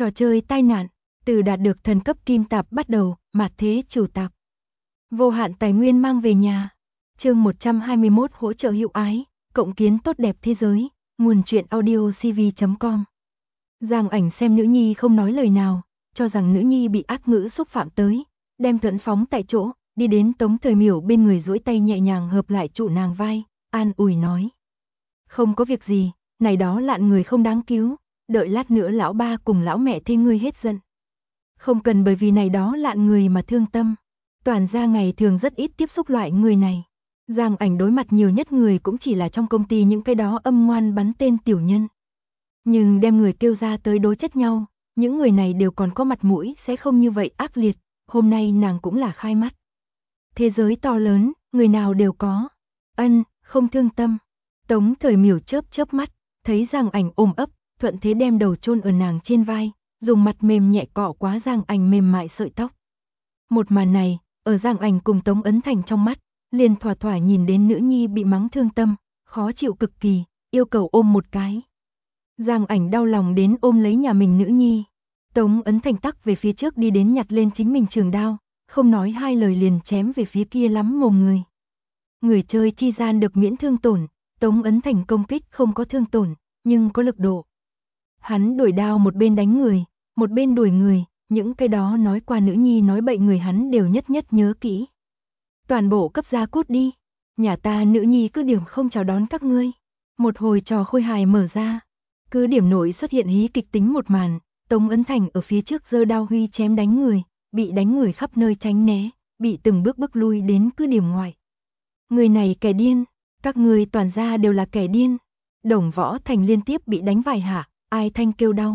Trò chơi tai nạn, từ đạt được thần cấp kim tạp bắt đầu, mạt thế chủ tạp. Vô hạn tài nguyên mang về nhà. Chương 121 hỗ trợ hữu ái, cộng kiến tốt đẹp thế giới, nguồn truyện audio cv.com. Giang Ảnh xem nữ nhi không nói lời nào, cho rằng nữ nhi bị ác ngữ xúc phạm tới, đem Thuận phóng tại chỗ, đi đến Tống Thời Miểu bên người duỗi tay nhẹ nhàng hợp lại trụ nàng vai, an ủi nói. Không có việc gì, này đó lạn người không đáng cứu, đợi lát nữa lão ba cùng lão mẹ thê ngươi hết giận. Không cần bởi vì này đó lạn người mà thương tâm, toàn gia ngày thường rất ít tiếp xúc loại người này. Giang Ảnh đối mặt nhiều nhất người cũng chỉ là trong công ty những cái đó âm ngoan bắn tên tiểu nhân. Nhưng đem người kêu ra tới đối chất nhau, những người này đều còn có mặt mũi sẽ không như vậy ác liệt, hôm nay nàng cũng là khai mắt. Thế giới to lớn, người nào đều có. Không thương tâm. Tống Thời Miểu chớp mắt, thấy Giang Ảnh ôm ấp, thuận thế đem đầu chôn ở nàng trên vai, dùng mặt mềm nhẹ cọ quá Giang Ảnh mềm mại sợi tóc. Một màn này, ở Giang Ảnh cùng Tống Ấn Thành trong mắt, liền thỏa thỏa nhìn đến nữ nhi bị mắng thương tâm, khó chịu cực kỳ, yêu cầu ôm một cái. Giang Ảnh đau lòng đến ôm lấy nhà mình nữ nhi. Tống Ấn Thành tắc về phía trước đi đến nhặt lên chính mình trường đao, không nói hai lời liền chém về phía kia lắm mồm người. Người chơi chi gian được miễn thương tổn, Tống Ấn Thành công kích không có thương tổn, nhưng có lực độ. Hắn đổi đao một bên đánh người, một bên đuổi người, những cái đó nói qua nữ nhi nói bậy người hắn đều nhất nhất nhớ kỹ. Toàn bộ cấp ra cút đi, nhà ta nữ nhi cứ điểm không chào đón các ngươi. Một hồi trò khôi hài mở ra, cứ điểm nội xuất hiện hí kịch tính một màn, Tống Ấn Thành ở phía trước giơ đao huy chém đánh người, bị đánh người khắp nơi tránh né, bị từng bước bước lui đến cứ điểm ngoại. Người này kẻ điên, các ngươi toàn ra đều là kẻ điên. Đồng Võ Thành liên tiếp bị đánh vài hạ, ai thanh kêu đau.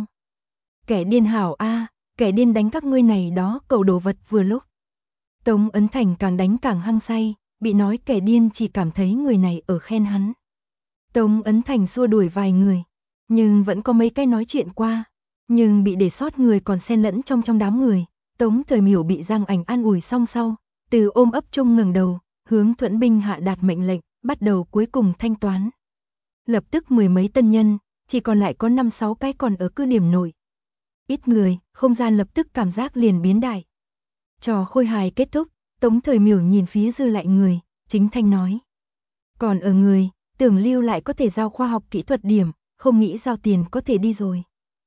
Kẻ điên hảo a, kẻ điên đánh các ngươi này đó cầu đồ vật vừa lúc. Tống Ấn Thành càng đánh càng hăng say, bị nói kẻ điên chỉ cảm thấy người này ở khen hắn. Tống Ấn Thành xua đuổi vài người, nhưng vẫn có mấy cái nói chuyện qua, nhưng bị để sót người còn xen lẫn trong đám người. Tống Thời Miểu bị Giang Ảnh an ủi xong sau, từ ôm ấp chung ngẩng đầu, hướng Thuẫn binh hạ đạt mệnh lệnh, bắt đầu cuối cùng thanh toán. Lập tức mười mấy tân nhân, chỉ còn lại có 5-6 cái còn ở cứ điểm nội. Ít người, không gian lập tức cảm giác liền biến đại. Trò khôi hài kết thúc, Tống Thời Miểu nhìn phía dư lại người, chính thanh nói. Còn ở người, tưởng lưu lại có thể giao khoa học kỹ thuật điểm, không nghĩ giao tiền có thể đi rồi.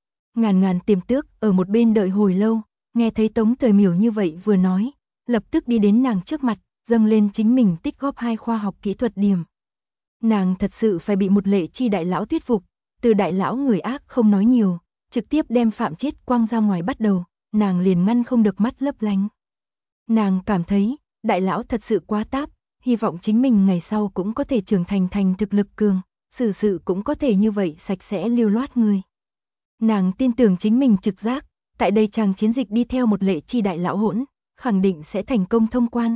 Ngàn tiềm tước ở một bên đợi hồi lâu, nghe thấy Tống Thời Miểu như vậy vừa nói, lập tức đi đến nàng trước mặt, dâng lên chính mình tích góp 2 khoa học kỹ thuật điểm. Nàng thật sự phải bị một lệ chi đại lão thuyết phục, từ đại lão người ác không nói nhiều, trực tiếp đem Phạm Chết quăng ra ngoài bắt đầu, nàng liền ngăn không được mắt lấp lánh. Nàng cảm thấy, đại lão thật sự quá táp, hy vọng chính mình ngày sau cũng có thể trưởng thành thực lực cường, xử sự cũng có thể như vậy sạch sẽ lưu loát người. Nàng tin tưởng chính mình trực giác, tại đây chàng chiến dịch đi theo một lệ chi đại lão hỗn, khẳng định sẽ thành công thông quan.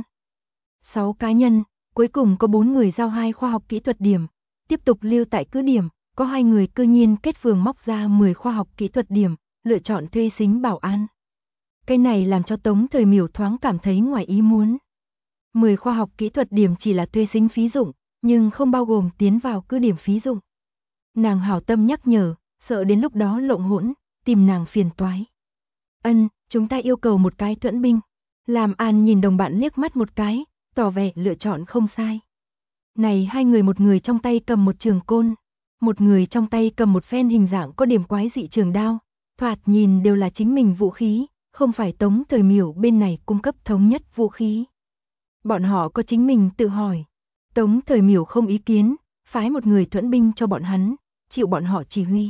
6 cá nhân, cuối cùng có 4 người giao 2 khoa học kỹ thuật điểm, tiếp tục lưu tại cứ điểm, có 2 người cư nhiên kết phường móc ra 10 khoa học kỹ thuật điểm, lựa chọn thuê xính bảo an. Cái này làm cho Tống Thời Miểu thoáng cảm thấy ngoài ý muốn. 10 khoa học kỹ thuật điểm chỉ là thuê xính phí dụng, nhưng không bao gồm tiến vào cứ điểm phí dụng. Nàng hảo tâm nhắc nhở, sợ đến lúc đó lộn hỗn, tìm nàng phiền toái. Chúng ta yêu cầu một cái thuẫn binh. Làm An nhìn đồng bạn liếc mắt một cái, tỏ vẻ lựa chọn không sai. Này 2 người, một người trong tay cầm một trường côn, một người trong tay cầm một phen hình dạng có điểm quái dị trường đao, thoạt nhìn đều là chính mình vũ khí, không phải Tống Thời Miểu bên này cung cấp thống nhất vũ khí. Bọn họ có chính mình tự hỏi. Tống Thời Miểu không ý kiến, phái một người thuẫn binh cho bọn hắn, chịu bọn họ chỉ huy.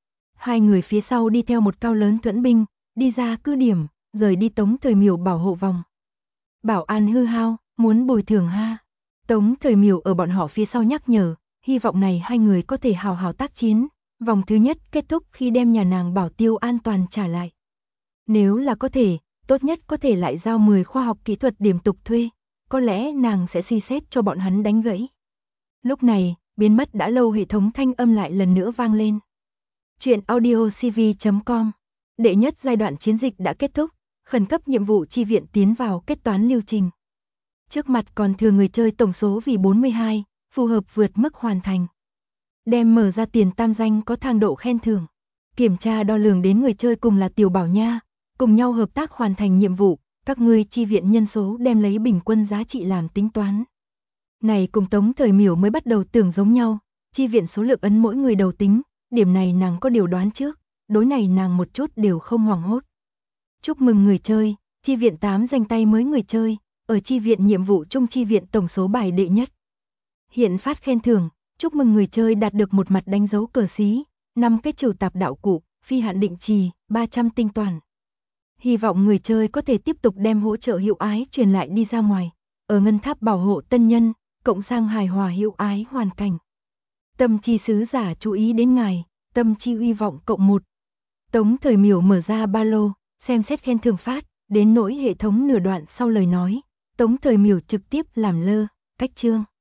2 người phía sau đi theo một cao lớn thuẫn binh, đi ra cứ điểm, rời đi Tống Thời Miểu bảo hộ vòng. Bảo an hư hao, muốn bồi thường ha. Tống Thời Miểu ở bọn họ phía sau nhắc nhở, hy vọng này 2 người có thể hào hào tác chiến, vòng thứ nhất kết thúc khi đem nhà nàng bảo tiêu an toàn trả lại. Nếu là có thể, tốt nhất có thể lại giao 10 khoa học kỹ thuật điểm tục thuê, có lẽ nàng sẽ suy xét cho bọn hắn đánh gãy. Lúc này, biến mất đã lâu hệ thống thanh âm lại lần nữa vang lên. Chuyện audio cv.com. Đệ nhất giai đoạn chiến dịch đã kết thúc, khẩn cấp nhiệm vụ chi viện tiến vào kết toán lưu trình. Trước mặt còn thừa người chơi tổng số vì 42, phù hợp vượt mức hoàn thành. Đem mở ra tiền tam danh có thang độ khen thưởng. Kiểm tra đo lường đến người chơi cùng là Tiểu Bảo Nha, cùng nhau hợp tác hoàn thành nhiệm vụ, các ngươi chi viện nhân số đem lấy bình quân giá trị làm tính toán. Này cùng Tống Thời Miểu mới bắt đầu tưởng giống nhau, chi viện số lượng ấn mỗi người đầu tính, điểm này nàng có điều đoán trước, đối này nàng một chút đều không hoảng hốt. Chúc mừng người chơi, chi viện 8 danh tay mới người chơi, ở chi viện nhiệm vụ chung chi viện tổng số bài đệ nhất. Hiện phát khen thưởng, chúc mừng người chơi đạt được một mặt đánh dấu cờ xí, 5 cái trừu tạp đạo cụ, phi hạn định trì, 300 tinh toàn. Hy vọng người chơi có thể tiếp tục đem hỗ trợ hữu ái truyền lại đi ra ngoài, ở ngân tháp bảo hộ tân nhân, cộng sang hài hòa hữu ái hoàn cảnh. Tâm chi sứ giả chú ý đến ngài, tâm chi uy vọng cộng 1. Tống Thời Miểu mở ra ba lô, xem xét khen thưởng phát, đến nỗi hệ thống nửa đoạn sau lời nói, Tống Thời Miểu trực tiếp làm lơ, cách chương.